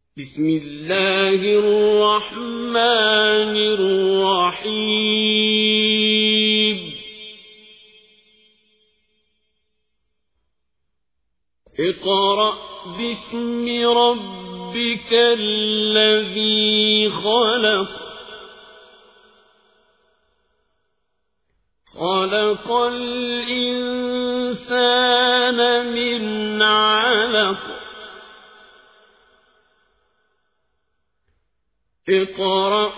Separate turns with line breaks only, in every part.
بسم الله الرحمن الرحيم اقرأ باسم ربك الذي خلق خلق الإنسان من علق اقرأ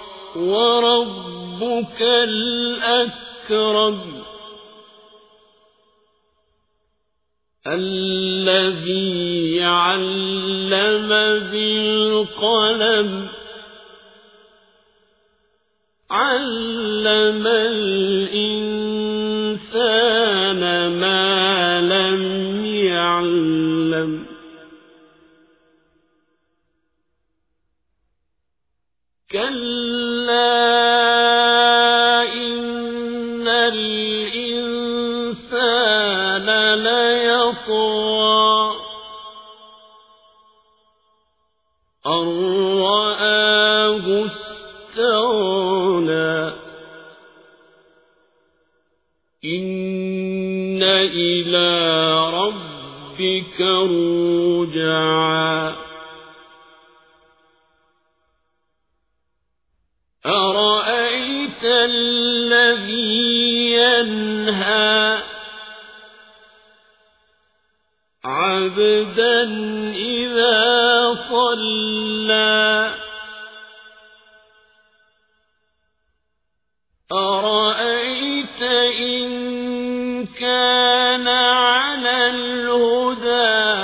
وربك الأكرم الذي علم بالقلم علم الإنسان ما لم يعلم كلا إن الإنسان ليطغى أن رآه استغنى إن إلى ربك الرجعى أرأيت الذي ينهى عبدا إذا صلى أرأيت إن كان على الهدى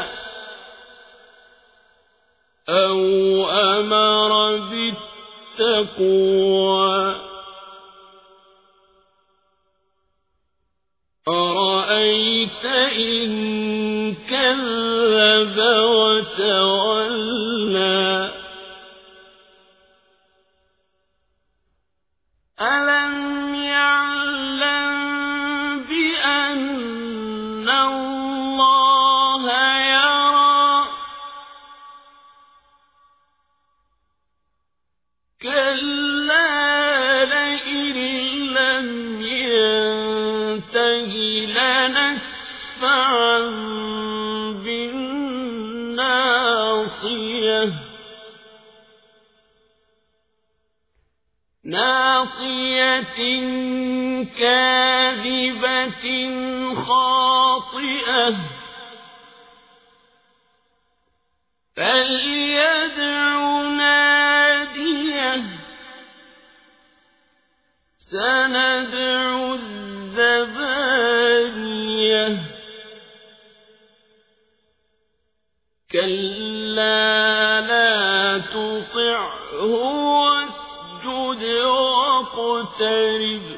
أو أمر بالتقوى أرأيت إن كذب وتولى ألم يعلم بأن الله يرى كلا لئن لم ينته لنسفعا بالناصية ناصية كاذبة خاطئة فليدع ناديه سندع الزبانية كلا لا تطعه واسجد واقترب